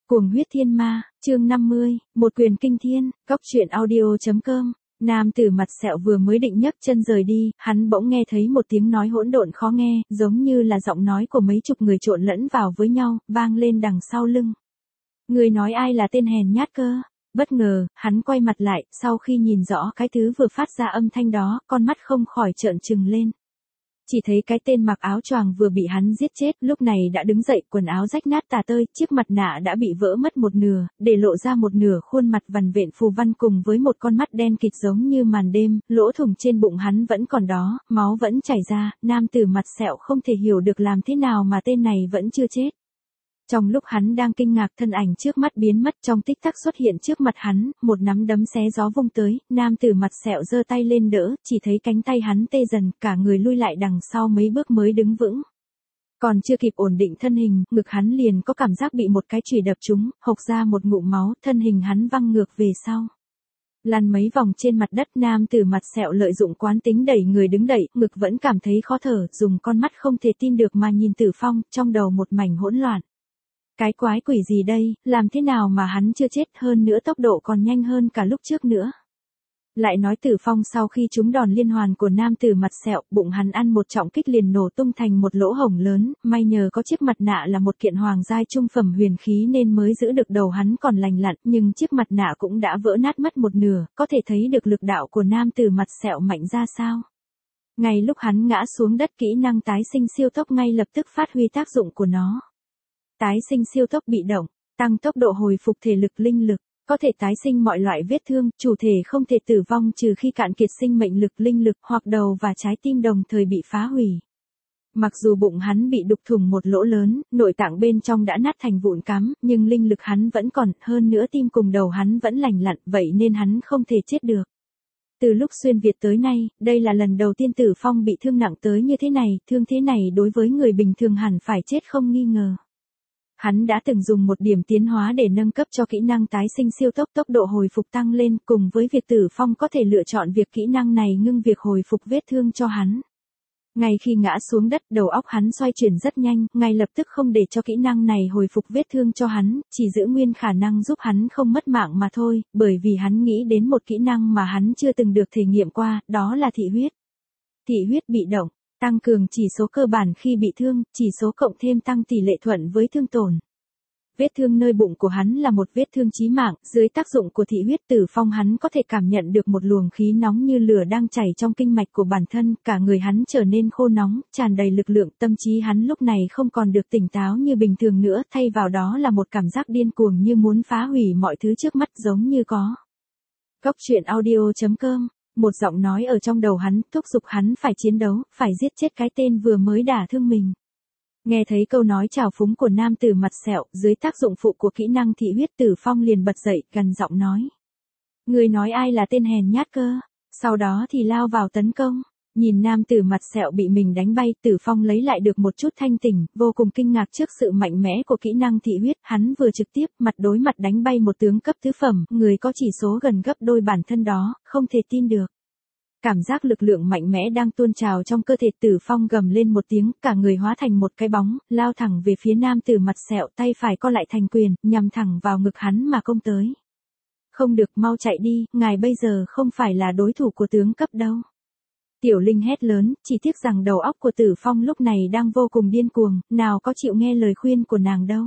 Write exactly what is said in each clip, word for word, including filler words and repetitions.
Cuồng huyết thiên ma, chương năm mươi, một quyền kinh thiên, cóc truyện audio.com. Nam tử mặt sẹo vừa mới định nhấc chân rời đi, hắn bỗng nghe thấy một tiếng nói hỗn độn khó nghe, giống như là giọng nói của mấy chục người trộn lẫn vào với nhau, vang lên đằng sau lưng. Người nói ai là tên hèn nhát cơ? Bất ngờ, hắn quay mặt lại, sau khi nhìn rõ cái thứ vừa phát ra âm thanh đó, con mắt không khỏi trợn trừng lên. Chỉ thấy cái tên mặc áo choàng vừa bị hắn giết chết, lúc này đã đứng dậy, quần áo rách nát tả tơi, chiếc mặt nạ đã bị vỡ mất một nửa, để lộ ra một nửa khuôn mặt vằn vện phù văn cùng với một con mắt đen kịt giống như màn đêm, lỗ thủng trên bụng hắn vẫn còn đó, máu vẫn chảy ra, nam tử mặt sẹo không thể hiểu được làm thế nào mà tên này vẫn chưa chết. Trong lúc hắn đang kinh ngạc, thân ảnh trước mắt biến mất, trong tích tắc xuất hiện trước mặt hắn, một nắm đấm xé gió vung tới, nam tử mặt sẹo giơ tay lên đỡ, chỉ thấy cánh tay hắn tê dần, cả người lui lại đằng sau mấy bước mới đứng vững. Còn chưa kịp ổn định thân hình, ngực hắn liền có cảm giác bị một cái chùy đập trúng, hộc ra một ngụm máu, thân hình hắn văng ngược về sau. Lăn mấy vòng trên mặt đất, nam tử mặt sẹo lợi dụng quán tính đẩy người đứng đẩy, ngực vẫn cảm thấy khó thở, dùng con mắt không thể tin được mà nhìn Tử Phong, trong đầu một mảnh hỗn loạn. Cái quái quỷ gì đây, làm thế nào mà hắn chưa chết, hơn nữa tốc độ còn nhanh hơn cả lúc trước nữa. Lại nói Tử Phong sau khi trúng đòn liên hoàn của nam tử mặt sẹo, bụng hắn ăn một trọng kích liền nổ tung thành một lỗ hổng lớn, may nhờ có chiếc mặt nạ là một kiện hoàng giai trung phẩm huyền khí nên mới giữ được đầu hắn còn lành lặn, nhưng chiếc mặt nạ cũng đã vỡ nát mất một nửa, có thể thấy được lực đạo của nam tử mặt sẹo mạnh ra sao. Ngay lúc hắn ngã xuống đất, kỹ năng tái sinh siêu tốc ngay lập tức phát huy tác dụng của nó. Tái sinh siêu tốc bị động, tăng tốc độ hồi phục thể lực linh lực, có thể tái sinh mọi loại vết thương, chủ thể không thể tử vong trừ khi cạn kiệt sinh mệnh lực linh lực hoặc đầu và trái tim đồng thời bị phá hủy. Mặc dù bụng hắn bị đục thủng một lỗ lớn, nội tạng bên trong đã nát thành vụn cắm, nhưng linh lực hắn vẫn còn, hơn nữa tim cùng đầu hắn vẫn lành lặn, vậy nên hắn không thể chết được. Từ lúc xuyên Việt tới nay, đây là lần đầu tiên Tử Phong bị thương nặng tới như thế này, thương thế này đối với người bình thường hẳn phải chết không nghi ngờ. Hắn đã từng dùng một điểm tiến hóa để nâng cấp cho kỹ năng tái sinh siêu tốc, tốc độ hồi phục tăng lên, cùng với việc Tử Phong có thể lựa chọn việc kỹ năng này ngưng việc hồi phục vết thương cho hắn. Ngay khi ngã xuống đất, đầu óc hắn xoay chuyển rất nhanh, ngay lập tức không để cho kỹ năng này hồi phục vết thương cho hắn, chỉ giữ nguyên khả năng giúp hắn không mất mạng mà thôi, bởi vì hắn nghĩ đến một kỹ năng mà hắn chưa từng được thể nghiệm qua, đó là thị huyết. Thị huyết bị động. Tăng cường chỉ số cơ bản khi bị thương, chỉ số cộng thêm tăng tỷ lệ thuận với thương tổn. Vết thương nơi bụng của hắn là một vết thương chí mạng, dưới tác dụng của thị huyết Tử Phong hắn có thể cảm nhận được một luồng khí nóng như lửa đang chảy trong kinh mạch của bản thân, cả người hắn trở nên khô nóng, tràn đầy lực lượng, tâm trí hắn lúc này không còn được tỉnh táo như bình thường nữa, thay vào đó là một cảm giác điên cuồng như muốn phá hủy mọi thứ trước mắt giống như có. Cóc truyện audio.com. Một giọng nói ở trong đầu hắn, thúc giục hắn phải chiến đấu, phải giết chết cái tên vừa mới đả thương mình. Nghe thấy câu nói trào phúng của nam tử mặt sẹo, dưới tác dụng phụ của kỹ năng thị huyết, Tử Phong liền bật dậy, gần giọng nói. Người nói ai là tên hèn nhát cơ? Sau đó thì lao vào tấn công. Nhìn nam tử mặt sẹo bị mình đánh bay, Tử Phong lấy lại được một chút thanh tỉnh, vô cùng kinh ngạc trước sự mạnh mẽ của kỹ năng thị huyết, hắn vừa trực tiếp mặt đối mặt đánh bay một tướng cấp tứ phẩm, người có chỉ số gần gấp đôi bản thân đó, không thể tin được. Cảm giác lực lượng mạnh mẽ đang tuôn trào trong cơ thể, Tử Phong gầm lên một tiếng, cả người hóa thành một cái bóng, lao thẳng về phía nam tử mặt sẹo, tay phải co lại thành quyền, nhằm thẳng vào ngực hắn mà công tới. Không được, mau chạy đi, ngài bây giờ không phải là đối thủ của tướng cấp đâu. Tiểu Linh hét lớn, chỉ tiếc rằng đầu óc của Tử Phong lúc này đang vô cùng điên cuồng, nào có chịu nghe lời khuyên của nàng đâu.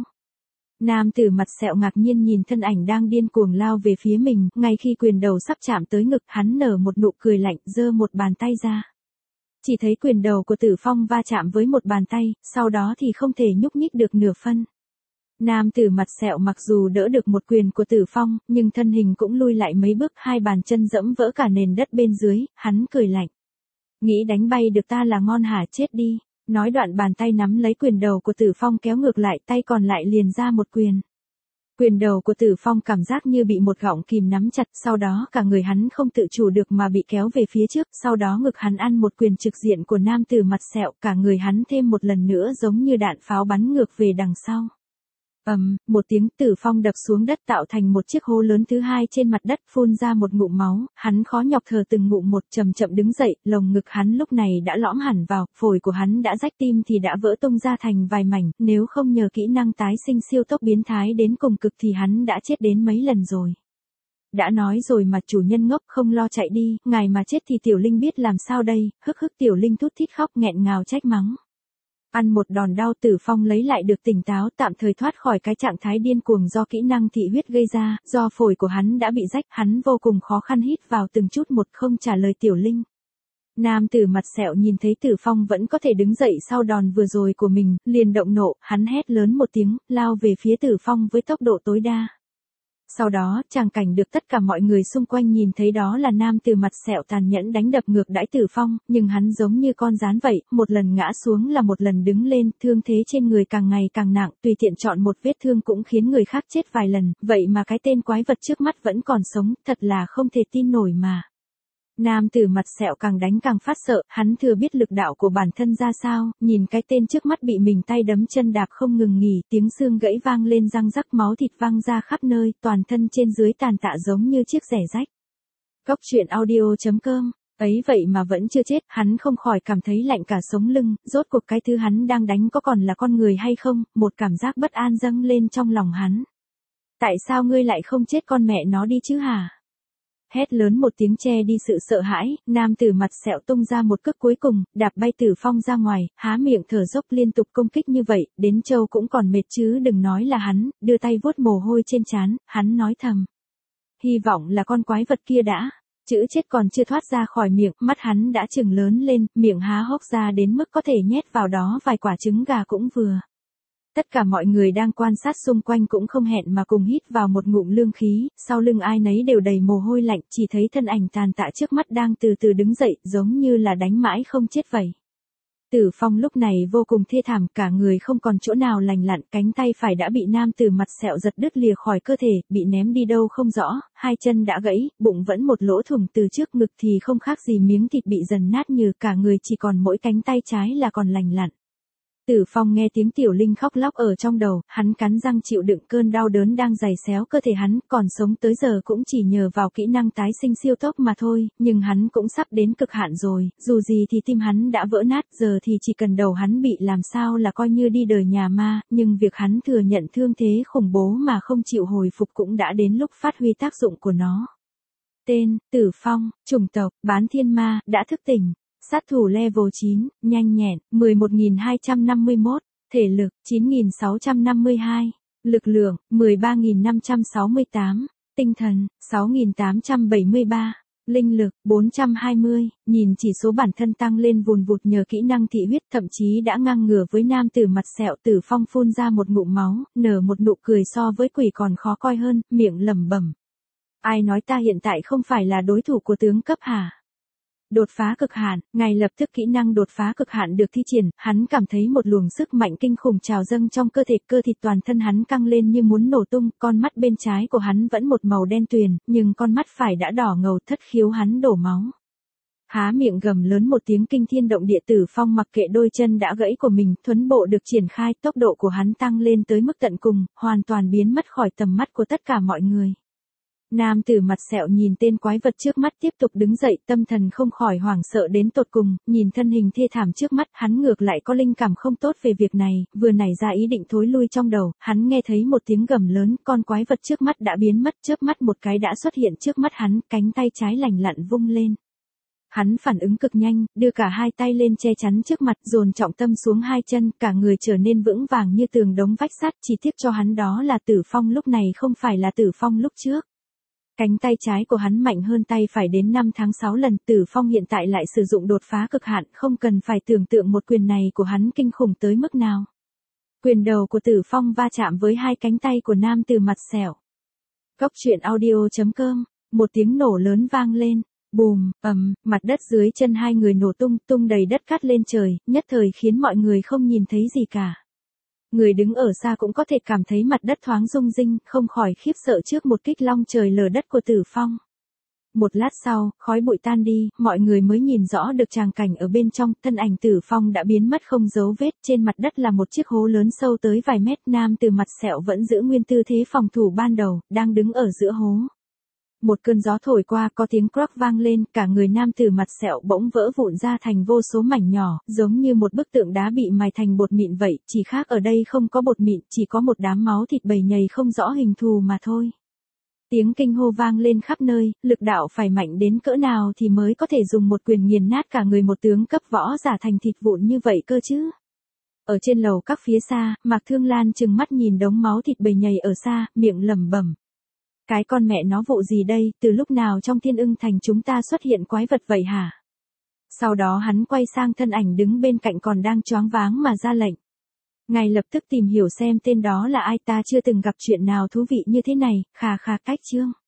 Nam tử mặt sẹo ngạc nhiên nhìn thân ảnh đang điên cuồng lao về phía mình, ngay khi quyền đầu sắp chạm tới ngực, hắn nở một nụ cười lạnh, giơ một bàn tay ra. Chỉ thấy quyền đầu của Tử Phong va chạm với một bàn tay, sau đó thì không thể nhúc nhích được nửa phân. Nam tử mặt sẹo mặc dù đỡ được một quyền của Tử Phong, nhưng thân hình cũng lui lại mấy bước, hai bàn chân dẫm vỡ cả nền đất bên dưới, hắn cười lạnh. Nghĩ đánh bay được ta là ngon hả, chết đi. Nói đoạn bàn tay nắm lấy quyền đầu của Tử Phong kéo ngược lại, tay còn lại liền ra một quyền. Quyền đầu của Tử Phong cảm giác như bị một gọng kìm nắm chặt, sau đó cả người hắn không tự chủ được mà bị kéo về phía trước, sau đó ngực hắn ăn một quyền trực diện của nam tử mặt sẹo, cả người hắn thêm một lần nữa giống như đạn pháo bắn ngược về đằng sau. Ầm, một tiếng Tử Phong đập xuống đất tạo thành một chiếc hố lớn thứ hai trên mặt đất, phun ra một ngụm máu, hắn khó nhọc thở từng ngụm một, chậm chậm đứng dậy, lồng ngực hắn lúc này đã lõm hẳn vào, phổi của hắn đã rách, tim thì đã vỡ tung ra thành vài mảnh, nếu không nhờ kỹ năng tái sinh siêu tốc biến thái đến cùng cực thì hắn đã chết đến mấy lần rồi. Đã nói rồi mà chủ nhân ngốc, không lo chạy đi, ngài mà chết thì Tiểu Linh biết làm sao đây, hức hức. Tiểu Linh thút thít khóc nghẹn ngào trách mắng. Ăn một đòn đau, Tử Phong lấy lại được tỉnh táo, tạm thời thoát khỏi cái trạng thái điên cuồng do kỹ năng thị huyết gây ra, do phổi của hắn đã bị rách, hắn vô cùng khó khăn hít vào từng chút một, không trả lời Tiểu Linh. Nam tử mặt sẹo nhìn thấy Tử Phong vẫn có thể đứng dậy sau đòn vừa rồi của mình, liền động nộ, hắn hét lớn một tiếng, lao về phía Tử Phong với tốc độ tối đa. Sau đó, tràng cảnh được tất cả mọi người xung quanh nhìn thấy đó là nam tử mặt sẹo tàn nhẫn đánh đập ngược đãi Tử Phong, nhưng hắn giống như con gián vậy, một lần ngã xuống là một lần đứng lên, thương thế trên người càng ngày càng nặng, tùy tiện chọn một vết thương cũng khiến người khác chết vài lần, vậy mà cái tên quái vật trước mắt vẫn còn sống, thật là không thể tin nổi mà. Nam tử mặt sẹo càng đánh càng phát sợ, hắn thừa biết lực đạo của bản thân ra sao, nhìn cái tên trước mắt bị mình tay đấm chân đạp không ngừng nghỉ, tiếng xương gãy vang lên răng rắc, máu thịt văng ra khắp nơi, toàn thân trên dưới tàn tạ giống như chiếc rẻ rách. Cốc truyện audio chấm com. Ấy vậy mà vẫn chưa chết, hắn không khỏi cảm thấy lạnh cả sống lưng, rốt cuộc cái thứ hắn đang đánh có còn là con người hay không, một cảm giác bất an dâng lên trong lòng hắn. Tại sao ngươi lại không chết con mẹ nó đi chứ hả? Hét lớn một tiếng che đi sự sợ hãi, nam tử mặt sẹo tung ra một cước cuối cùng, đạp bay Tử Phong ra ngoài, há miệng thở dốc liên tục công kích như vậy, đến Châu cũng còn mệt chứ đừng nói là hắn, đưa tay vuốt mồ hôi trên trán, hắn nói thầm. Hy vọng là con quái vật kia đã. Chữ chết còn chưa thoát ra khỏi miệng, mắt hắn đã trừng lớn lên, miệng há hốc ra đến mức có thể nhét vào đó vài quả trứng gà cũng vừa. Tất cả mọi người đang quan sát xung quanh cũng không hẹn mà cùng hít vào một ngụm lương khí, sau lưng ai nấy đều đầy mồ hôi lạnh, chỉ thấy thân ảnh tàn tạ trước mắt đang từ từ đứng dậy, giống như là đánh mãi không chết vậy. Tử Phong lúc này vô cùng thê thảm, cả người không còn chỗ nào lành lặn, cánh tay phải đã bị nam tử mặt sẹo giật đứt lìa khỏi cơ thể, bị ném đi đâu không rõ, hai chân đã gãy, bụng vẫn một lỗ thủng từ trước, ngực thì không khác gì miếng thịt bị dần nát nhừ, cả người chỉ còn mỗi cánh tay trái là còn lành lặn. Tử Phong nghe tiếng Tiểu Linh khóc lóc ở trong đầu, hắn cắn răng chịu đựng cơn đau đớn đang giày xéo cơ thể hắn, còn sống tới giờ cũng chỉ nhờ vào kỹ năng tái sinh siêu tốc mà thôi, nhưng hắn cũng sắp đến cực hạn rồi, dù gì thì tim hắn đã vỡ nát, giờ thì chỉ cần đầu hắn bị làm sao là coi như đi đời nhà ma, nhưng việc hắn thừa nhận thương thế khủng bố mà không chịu hồi phục cũng đã đến lúc phát huy tác dụng của nó. Tên, Tử Phong, chủng tộc, bán thiên ma, đã thức tỉnh. Sát thủ level chín, nhanh nhẹn, mười một nghìn hai trăm năm mươi mốt, thể lực, chín nghìn sáu trăm năm mươi hai, lực lượng, mười ba nghìn năm trăm sáu mươi tám, tinh thần, sáu nghìn tám trăm bảy mươi ba, linh lực, bốn trăm hai mươi, nhìn chỉ số bản thân tăng lên vùn vụt nhờ kỹ năng thị huyết, thậm chí đã ngang ngửa với nam tử mặt sẹo. Tử Phong phun ra một ngụm máu, nở một nụ cười so với quỷ còn khó coi hơn, miệng lẩm bẩm. Ai nói ta hiện tại không phải là đối thủ của tướng cấp hả? Đột phá cực hạn, ngay lập tức kỹ năng đột phá cực hạn được thi triển, hắn cảm thấy một luồng sức mạnh kinh khủng trào dâng trong cơ thể, cơ thịt toàn thân hắn căng lên như muốn nổ tung, con mắt bên trái của hắn vẫn một màu đen tuyền, nhưng con mắt phải đã đỏ ngầu, thất khiếu hắn đổ máu. Há miệng gầm lớn một tiếng kinh thiên động địa. Tử Phong mặc kệ đôi chân đã gãy của mình, thuấn bộ được triển khai, tốc độ của hắn tăng lên tới mức tận cùng, hoàn toàn biến mất khỏi tầm mắt của tất cả mọi người. Nam tử mặt sẹo nhìn tên quái vật trước mắt tiếp tục đứng dậy, tâm thần không khỏi hoảng sợ đến tột cùng, nhìn thân hình thê thảm trước mắt, hắn ngược lại có linh cảm không tốt về việc này, vừa nảy ra ý định thối lui trong đầu, hắn nghe thấy một tiếng gầm lớn, con quái vật trước mắt đã biến mất, chớp mắt một cái đã xuất hiện trước mắt hắn, cánh tay trái lành lặn vung lên. Hắn phản ứng cực nhanh, đưa cả hai tay lên che chắn trước mặt, dồn trọng tâm xuống hai chân, cả người trở nên vững vàng như tường đống vách sắt, chỉ tiếc cho hắn đó là Tử Phong lúc này không phải là Tử Phong lúc trước. Cánh tay trái của hắn mạnh hơn tay phải đến năm tháng sáu lần, Tử Phong hiện tại lại sử dụng đột phá cực hạn, không cần phải tưởng tượng một quyền này của hắn kinh khủng tới mức nào. Quyền đầu của Tử Phong va chạm với hai cánh tay của nam tử mặt sẹo. Cốc truyện audio chấm com, một tiếng nổ lớn vang lên, bùm, ầm, mặt đất dưới chân hai người nổ tung, tung đầy đất cát lên trời, nhất thời khiến mọi người không nhìn thấy gì cả. Người đứng ở xa cũng có thể cảm thấy mặt đất thoáng rung rinh, không khỏi khiếp sợ trước một kích long trời lở đất của Tử Phong. Một lát sau, khói bụi tan đi, mọi người mới nhìn rõ được tràng cảnh ở bên trong, thân ảnh Tử Phong đã biến mất không dấu vết, trên mặt đất là một chiếc hố lớn sâu tới vài mét, nam tử mặt sẹo vẫn giữ nguyên tư thế phòng thủ ban đầu, đang đứng ở giữa hố. Một cơn gió thổi qua, có tiếng croc vang lên, cả người nam tử mặt sẹo bỗng vỡ vụn ra thành vô số mảnh nhỏ, giống như một bức tượng đá bị mài thành bột mịn vậy, chỉ khác ở đây không có bột mịn, chỉ có một đám máu thịt bầy nhầy không rõ hình thù mà thôi. Tiếng kinh hô vang lên khắp nơi, lực đạo phải mạnh đến cỡ nào thì mới có thể dùng một quyền nghiền nát cả người một tướng cấp võ giả thành thịt vụn như vậy cơ chứ. Ở trên lầu các phía xa, Mạc Thương Lan trừng mắt nhìn đống máu thịt bầy nhầy ở xa, miệng lẩm bẩm. Cái con mẹ nó vụ gì đây, từ lúc nào trong Thiên Ưng Thành chúng ta xuất hiện quái vật vậy hả? Sau đó hắn quay sang thân ảnh đứng bên cạnh còn đang choáng váng mà ra lệnh. Ngay lập tức tìm hiểu xem tên đó là ai, ta chưa từng gặp chuyện nào thú vị như thế này, khà khà cách chương.